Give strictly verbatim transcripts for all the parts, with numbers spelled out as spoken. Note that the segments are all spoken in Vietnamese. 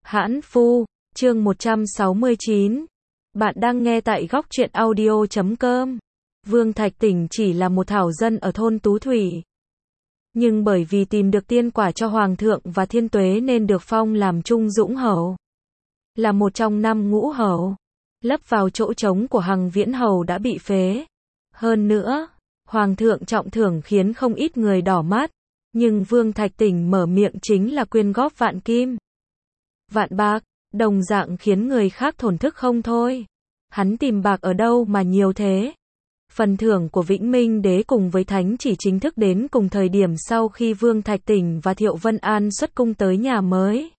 Hãn Phu, chương một trăm sáu mươi chín. Bạn đang nghe tại góc truyện audio chấm com. Vương Thạch Tỉnh chỉ là một thảo dân ở thôn Tú Thủy. Nhưng bởi vì tìm được tiên quả cho Hoàng thượng và Thiên Tuế nên được phong làm Trung Dũng Hầu. Là một trong năm ngũ hầu. Lấp vào chỗ trống của Hằng Viễn Hầu đã bị phế. Hơn nữa, Hoàng thượng trọng thưởng khiến không ít người đỏ mắt. Nhưng Vương Thạch Tỉnh mở miệng chính là quyên góp vạn kim. Vạn bạc, đồng dạng khiến người khác thổn thức không thôi. Hắn tìm bạc ở đâu mà nhiều thế? Phần thưởng của Vĩnh Minh Đế cùng với thánh chỉ chính thức đến cùng thời điểm sau khi Vương Thạch Tỉnh và Thiệu Vân An xuất cung tới nhà mới.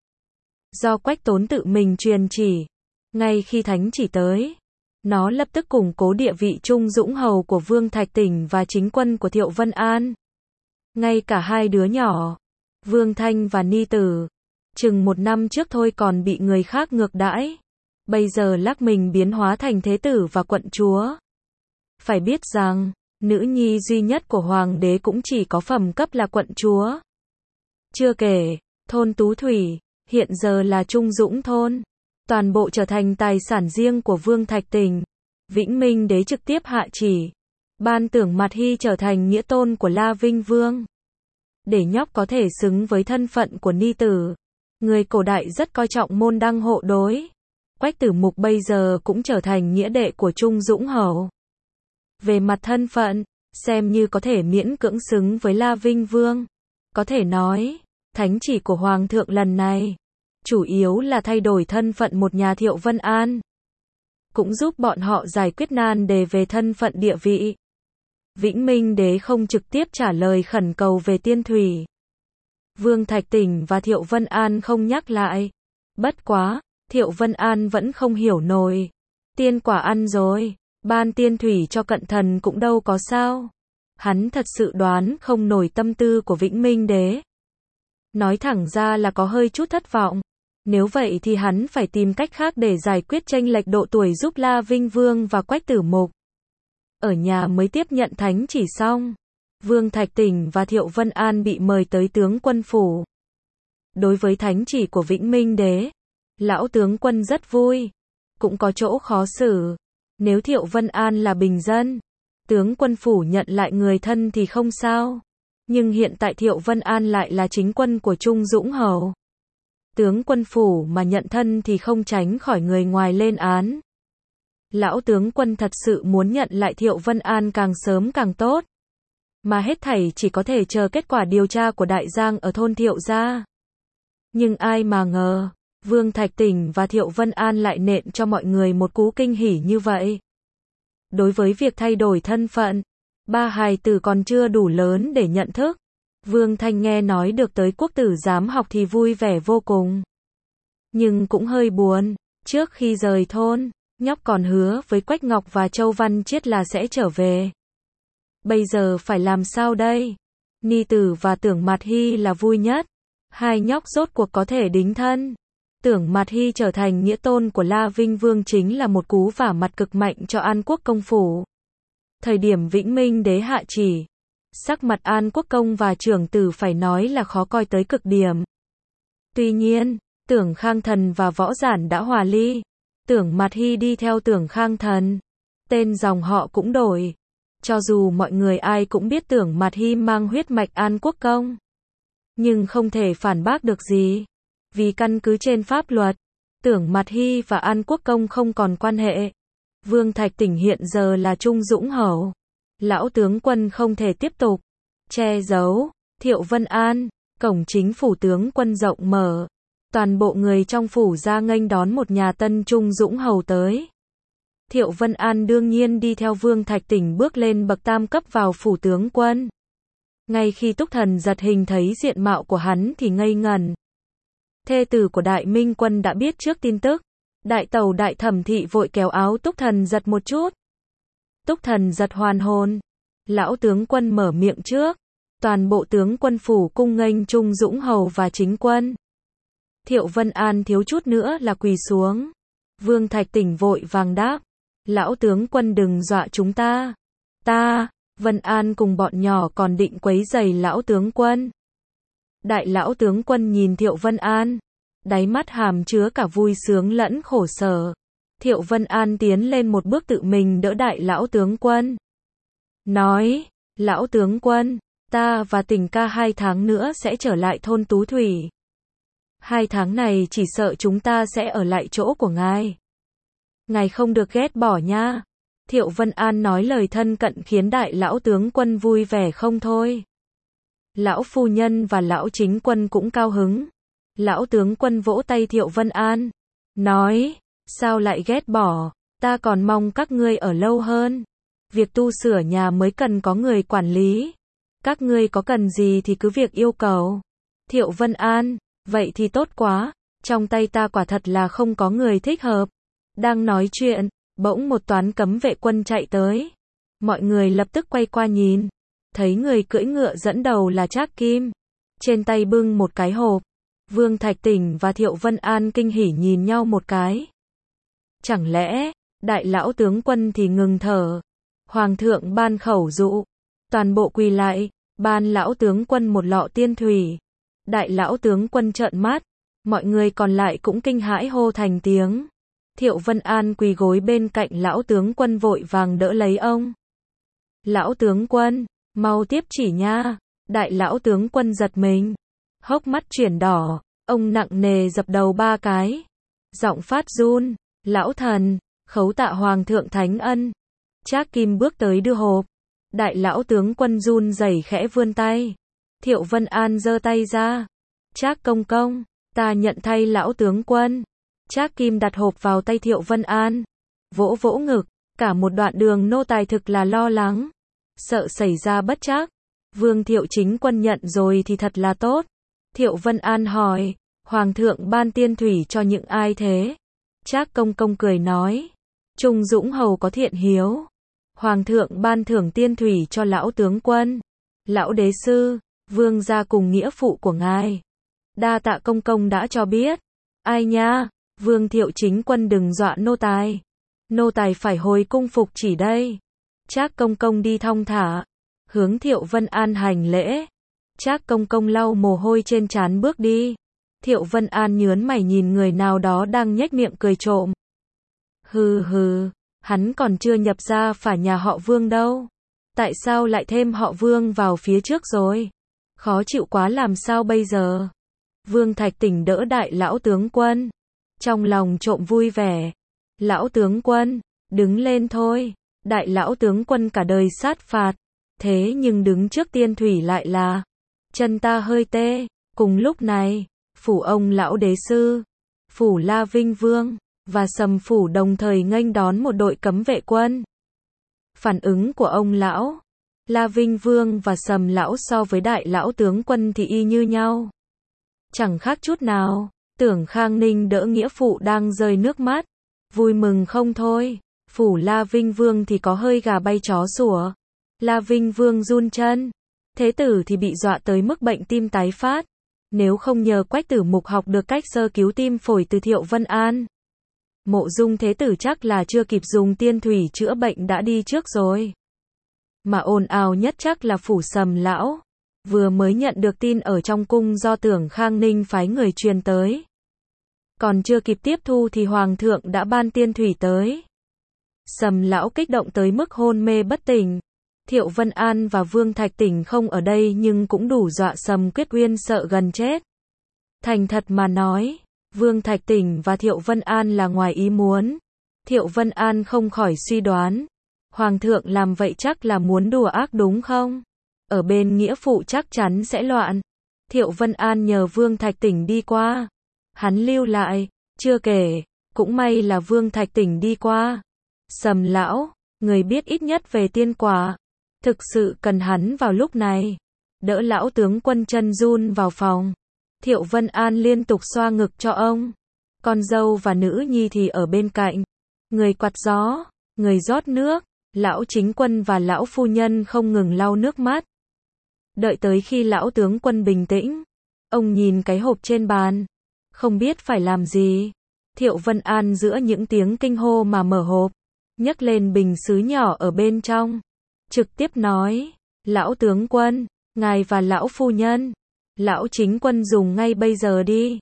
Do Quách Tốn tự mình truyền chỉ, ngay khi thánh chỉ tới, nó lập tức củng cố địa vị Trung Dũng Hầu của Vương Thạch Tỉnh và chính quân của Thiệu Vân An. Ngay cả hai đứa nhỏ, Vương Thanh và Ni Tử, chừng một năm trước thôi còn bị người khác ngược đãi, bây giờ lắc mình biến hóa thành thế tử và quận chúa. Phải biết rằng, nữ nhi duy nhất của hoàng đế cũng chỉ có phẩm cấp là quận chúa. Chưa kể, thôn Tú Thủy, hiện giờ là Trung Dũng thôn, toàn bộ trở thành tài sản riêng của Vương Thạch Tỉnh. Vĩnh Minh Đế trực tiếp hạ chỉ, ban Tưởng Mạt Hy trở thành nghĩa tôn của La Vinh Vương. Để nhóc có thể xứng với thân phận của Ni Tử. Người cổ đại rất coi trọng môn đăng hộ đối. Quách Tử Mục bây giờ cũng trở thành nghĩa đệ của Trung Dũng Hầu. Về mặt thân phận, xem như có thể miễn cưỡng xứng với La Vinh Vương. Có thể nói, thánh chỉ của Hoàng thượng lần này, chủ yếu là thay đổi thân phận một nhà Thiệu Vân An. Cũng giúp bọn họ giải quyết nan đề về thân phận địa vị. Vĩnh Minh Đế không trực tiếp trả lời khẩn cầu về tiên thủy. Vương Thạch Tỉnh và Thiệu Vân An không nhắc lại. Bất quá, Thiệu Vân An vẫn không hiểu nổi. Tiên quả ăn rồi, ban tiên thủy cho cận thần cũng đâu có sao. Hắn thật sự đoán không nổi tâm tư của Vĩnh Minh Đế. Nói thẳng ra là có hơi chút thất vọng. Nếu vậy thì hắn phải tìm cách khác để giải quyết chênh lệch độ tuổi giúp La Vinh Vương và Quách Tử Mục. Ở nhà mới tiếp nhận thánh chỉ xong, Vương Thạch Tỉnh và Thiệu Vân An bị mời tới tướng quân phủ. Đối với thánh chỉ của Vĩnh Minh Đế, lão tướng quân rất vui, cũng có chỗ khó xử. Nếu Thiệu Vân An là bình dân, tướng quân phủ nhận lại người thân thì không sao. Nhưng hiện tại Thiệu Vân An lại là chính quân của Trung Dũng Hầu. Tướng quân phủ mà nhận thân thì không tránh khỏi người ngoài lên án. Lão tướng quân thật sự muốn nhận lại Thiệu Vân An càng sớm càng tốt. Mà hết thảy chỉ có thể chờ kết quả điều tra của Đại Giang ở thôn Thiệu gia. Nhưng ai mà ngờ, Vương Thạch Tỉnh và Thiệu Vân An lại nện cho mọi người một cú kinh hỉ như vậy. Đối với việc thay đổi thân phận, ba hài tử còn chưa đủ lớn để nhận thức. Vương Thanh nghe nói được tới quốc tử giám học thì vui vẻ vô cùng. Nhưng cũng hơi buồn, trước khi rời thôn, nhóc còn hứa với Quách Ngọc và Châu Văn Chiết là sẽ trở về. Bây giờ phải làm sao đây? Ni Tử và Tưởng Mạt Hy là vui nhất. Hai nhóc rốt cuộc có thể đính thân. Tưởng Mạt Hy trở thành nghĩa tôn của La Vinh Vương chính là một cú vả mặt cực mạnh cho An Quốc công phủ. Thời điểm Vĩnh Minh Đế hạ chỉ, sắc mặt An Quốc công và trưởng tử phải nói là khó coi tới cực điểm. Tuy nhiên, Tưởng Khang Thần và Võ Giản đã hòa ly. Tưởng Mạt Hy đi theo Tưởng Khang Thần. Tên dòng họ cũng đổi. Cho dù mọi người ai cũng biết Tưởng Mạt Hy mang huyết mạch An Quốc công. Nhưng không thể phản bác được gì. Vì căn cứ trên pháp luật, Tưởng Mạt Hy và An Quốc công không còn quan hệ. Vương Thạch Tỉnh hiện giờ là Trung Dũng Hầu. Lão tướng quân không thể tiếp tục che giấu. Thiệu Vân An, cổng chính phủ tướng quân rộng mở. Toàn bộ người trong phủ ra nghênh đón một nhà tân Trung Dũng Hầu tới. Thiệu Vân An đương nhiên đi theo Vương Thạch Tỉnh bước lên bậc tam cấp vào phủ tướng quân. Ngay khi Túc Thần Giật hình thấy diện mạo của hắn thì ngây ngẩn. Thê tử của Đại Minh Quân đã biết trước tin tức. Đại tẩu Đại Thẩm Thị vội kéo áo Túc Thần Giật một chút. Túc Thần Giật hoàn hồn. Lão tướng quân mở miệng trước. Toàn bộ tướng quân phủ cung nghênh Trung Dũng Hầu và chính quân. Thiệu Vân An thiếu chút nữa là quỳ xuống. Vương Thạch Tỉnh vội vàng đáp. Lão tướng quân đừng dọa chúng ta. Ta, Vân An cùng bọn nhỏ còn định quấy rầy lão tướng quân. Đại lão tướng quân nhìn Thiệu Vân An. đáy mắt hàm chứa cả vui sướng lẫn khổ sở. Thiệu Vân An tiến lên một bước tự mình đỡ đại lão tướng quân. Nói, lão tướng quân, ta và Tình ca hai tháng nữa sẽ trở lại thôn Tú Thủy. Hai tháng này chỉ sợ chúng ta sẽ ở lại chỗ của ngài. Ngài không được ghét bỏ nha. Thiệu Vân An nói lời thân cận khiến đại lão tướng quân vui vẻ không thôi. Lão phu nhân và lão chính quân cũng cao hứng. Lão tướng quân vỗ tay Thiệu Vân An. Nói, sao lại ghét bỏ, ta còn mong các ngươi ở lâu hơn. Việc tu sửa nhà mới cần có người quản lý. Các ngươi có cần gì thì cứ việc yêu cầu. Thiệu Vân An, vậy thì tốt quá, trong tay ta quả thật là không có người thích hợp. Đang nói chuyện, bỗng một toán cấm vệ quân chạy tới. Mọi người lập tức quay qua nhìn. Thấy người cưỡi ngựa dẫn đầu là Trác Kim. Trên tay bưng một cái hộp. Vương Thạch Tỉnh và Thiệu Vân An kinh hỉ nhìn nhau một cái. Chẳng lẽ, đại lão tướng quân thì ngừng thở. Hoàng thượng ban khẩu dụ. Toàn bộ quỳ lại, ban lão tướng quân một lọ tiên thủy. Đại lão tướng quân trợn mắt. Mọi người còn lại cũng kinh hãi hô thành tiếng. Thiệu Vân An quỳ gối bên cạnh lão tướng quân vội vàng đỡ lấy ông. Lão tướng quân, mau tiếp chỉ nha. Đại lão tướng quân giật mình. Hốc mắt chuyển đỏ, ông nặng nề dập đầu ba cái. Giọng phát run, lão thần, khấu tạ hoàng thượng thánh ân. Trác Kim bước tới đưa hộp. Đại lão tướng quân run rẩy khẽ vươn tay. Thiệu Vân An giơ tay ra. Trác công công, ta nhận thay lão tướng quân. Trác Kim đặt hộp vào tay Thiệu Vân An. Vỗ vỗ ngực, cả một đoạn đường nô tài thực là lo lắng. Sợ xảy ra bất trắc. Vương Thiệu chính quân nhận rồi thì thật là tốt. Thiệu Vân An hỏi, Hoàng thượng ban tiên thủy cho những ai thế? Trác công công cười nói, Trung Dũng hầu có thiện hiếu. Hoàng thượng ban thưởng tiên thủy cho lão tướng quân, lão đế sư, vương gia cùng nghĩa phụ của ngài. Đa tạ công công đã cho biết. Ai nha, Vương Thiệu chính quân đừng dọa nô tài. Nô tài phải hồi cung phục chỉ đây. Trác công công đi thong thả, hướng Thiệu Vân An hành lễ. Trác công công lau mồ hôi trên trán bước đi. Thiệu Vân An nhớn mày nhìn người nào đó đang nhếch miệng cười trộm. Hừ hừ, hắn còn chưa nhập ra phả nhà họ Vương đâu. Tại sao lại thêm họ Vương vào phía trước rồi? Khó chịu quá làm sao bây giờ? Vương Thạch Tỉnh đỡ đại lão tướng quân. Trong lòng trộm vui vẻ. Lão tướng quân, đứng lên thôi. Đại lão tướng quân cả đời sát phạt. Thế nhưng đứng trước tiên thủy lại là chân ta hơi tê. Cùng lúc này, phủ ông lão đế sư, phủ La Vinh Vương và Sầm phủ đồng thời nghênh đón một đội cấm vệ quân. Phản ứng của ông lão La Vinh Vương và Sầm lão so với đại lão tướng quân thì y như nhau. Chẳng khác chút nào. Tưởng Khang Ninh đỡ nghĩa phụ đang rơi nước mắt, vui mừng không thôi. Phủ La Vinh Vương thì có hơi gà bay chó sủa. La Vinh Vương run chân. Thế tử thì bị dọa tới mức bệnh tim tái phát. Nếu không nhờ Quách Tử Mục học được cách sơ cứu tim phổi từ Thiệu Vân An, Mộ Dung thế tử chắc là chưa kịp dùng tiên thủy chữa bệnh đã đi trước rồi. Mà ồn ào nhất chắc là phủ Sầm lão. Vừa mới nhận được tin ở trong cung do Tưởng Khang Ninh phái người truyền tới. Còn chưa kịp tiếp thu thì Hoàng thượng đã ban tiên thủy tới. Sầm lão kích động tới mức hôn mê bất tỉnh. Thiệu Vân An và Vương Thạch Tỉnh không ở đây nhưng cũng đủ dọa Sầm Quyết Uyên sợ gần chết. Thành thật mà nói, Vương Thạch Tỉnh và Thiệu Vân An là ngoài ý muốn. Thiệu Vân An không khỏi suy đoán. Hoàng thượng làm vậy chắc là muốn đùa ác đúng không? Ở bên nghĩa phụ chắc chắn sẽ loạn. Thiệu Vân An nhờ Vương Thạch Tỉnh đi qua. Hắn lưu lại, chưa kể, cũng may là Vương Thạch Tỉnh đi qua. Sầm lão, người biết ít nhất về tiên quả, thực sự cần hắn vào lúc này. Đỡ lão tướng quân chân run vào phòng. Thiệu Vân An liên tục xoa ngực cho ông. Con dâu và nữ nhi thì ở bên cạnh. Người quạt gió, người rót nước. Lão chính quân và lão phu nhân không ngừng lau nước mắt. Đợi tới khi lão tướng quân bình tĩnh, ông nhìn cái hộp trên bàn, không biết phải làm gì. Thiệu Vân An giữa những tiếng kinh hô mà mở hộp, nhấc lên bình sứ nhỏ ở bên trong, trực tiếp nói, lão tướng quân, ngài và lão phu nhân, lão chính quân dùng ngay bây giờ đi.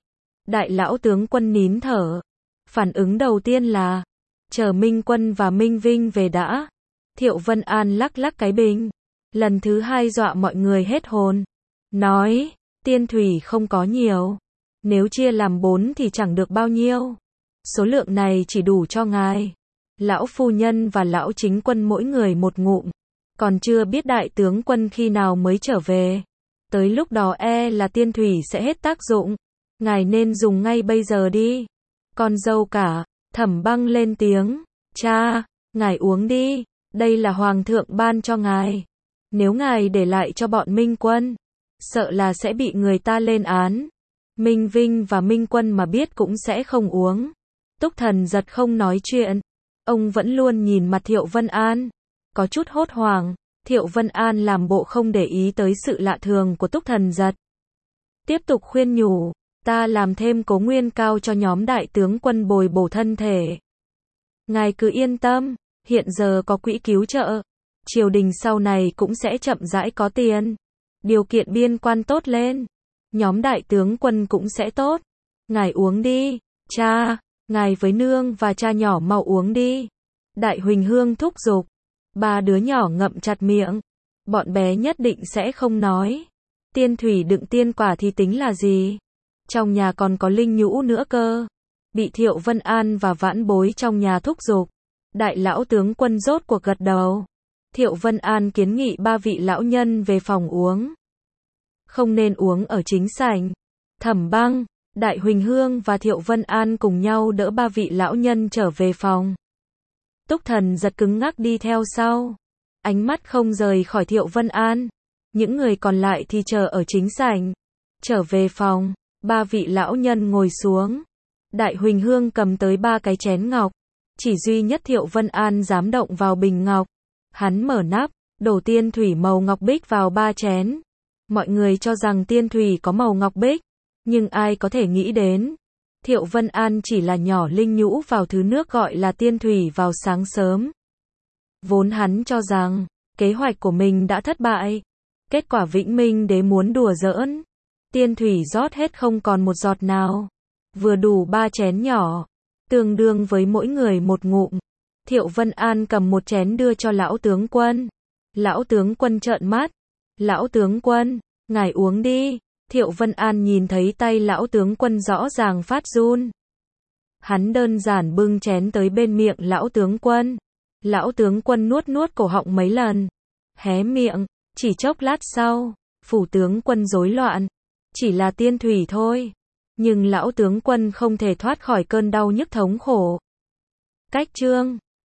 Đại lão tướng quân nín thở. Phản ứng đầu tiên là, chờ Minh Quân và Minh Vinh về đã. Thiệu Vân An lắc lắc cái bình. Lần thứ hai dọa mọi người hết hồn. Nói, tiên thủy không có nhiều. Nếu chia làm bốn thì chẳng được bao nhiêu. Số lượng này chỉ đủ cho ngài. Lão phu nhân và lão chính quân mỗi người một ngụm. Còn chưa biết đại tướng quân khi nào mới trở về. Tới lúc đó e là tiên thủy sẽ hết tác dụng. Ngài nên dùng ngay bây giờ đi. Con dâu cả, Thẩm Băng lên tiếng. Cha, ngài uống đi. Đây là hoàng thượng ban cho ngài. Nếu ngài để lại cho bọn Minh Quân, sợ là sẽ bị người ta lên án. Minh Vinh và Minh Quân mà biết cũng sẽ không uống. Túc Thần Giật không nói chuyện. Ông vẫn luôn nhìn mặt Thiệu Vân An. Có chút hốt hoảng. Thiệu Vân An làm bộ không để ý tới sự lạ thường của Túc Thần Giật. Tiếp tục khuyên nhủ. Ta làm thêm Cố Nguyên Cao cho nhóm đại tướng quân bồi bổ thân thể. Ngài cứ yên tâm. Hiện giờ có quỹ cứu trợ. Triều đình sau này cũng sẽ chậm rãi có tiền. Điều kiện biên quan tốt lên. Nhóm đại tướng quân cũng sẽ tốt. Ngài uống đi. Cha, ngài với nương và cha nhỏ mau uống đi. Đại Huỳnh Hương thúc giục. Ba đứa nhỏ ngậm chặt miệng. Bọn bé nhất định sẽ không nói. Tiên thủy đựng tiên quả thì tính là gì? Trong nhà còn có linh nhũ nữa cơ. Bị Thiệu Vân An và vãn bối trong nhà thúc giục. Đại lão tướng quân rốt cuộc gật đầu. Thiệu Vân An kiến nghị ba vị lão nhân về phòng uống. Không nên uống ở chính sảnh. Thẩm Băng, Đại Huỳnh Hương và Thiệu Vân An cùng nhau đỡ ba vị lão nhân trở về phòng. Túc Thần Giật cứng ngắc đi theo sau. Ánh mắt không rời khỏi Thiệu Vân An. Những người còn lại thì chờ ở chính sảnh. Trở về phòng, ba vị lão nhân ngồi xuống. Đại Huỳnh Hương cầm tới ba cái chén ngọc. Chỉ duy nhất Thiệu Vân An dám động vào bình ngọc. Hắn mở nắp, đổ tiên thủy màu ngọc bích vào ba chén. Mọi người cho rằng tiên thủy có màu ngọc bích, nhưng ai có thể nghĩ đến. Thiệu Vân An chỉ là nhỏ linh nhũ vào thứ nước gọi là tiên thủy vào sáng sớm. Vốn hắn cho rằng, kế hoạch của mình đã thất bại. Kết quả Vĩnh Minh Đế muốn đùa giỡn. Tiên thủy rót hết không còn một giọt nào. Vừa đủ ba chén nhỏ, tương đương với mỗi người một ngụm. Thiệu Vân An cầm một chén đưa cho lão tướng quân. Lão tướng quân trợn mắt. Lão tướng quân, ngài uống đi. Thiệu Vân An nhìn thấy tay lão tướng quân rõ ràng phát run. Hắn đơn giản bưng chén tới bên miệng lão tướng quân. Lão tướng quân nuốt nuốt cổ họng mấy lần. Hé miệng, chỉ chốc lát sau, phủ tướng quân rối loạn. Chỉ là tiên thủy thôi. Nhưng lão tướng quân không thể thoát khỏi cơn đau nhức thống khổ. Cách chương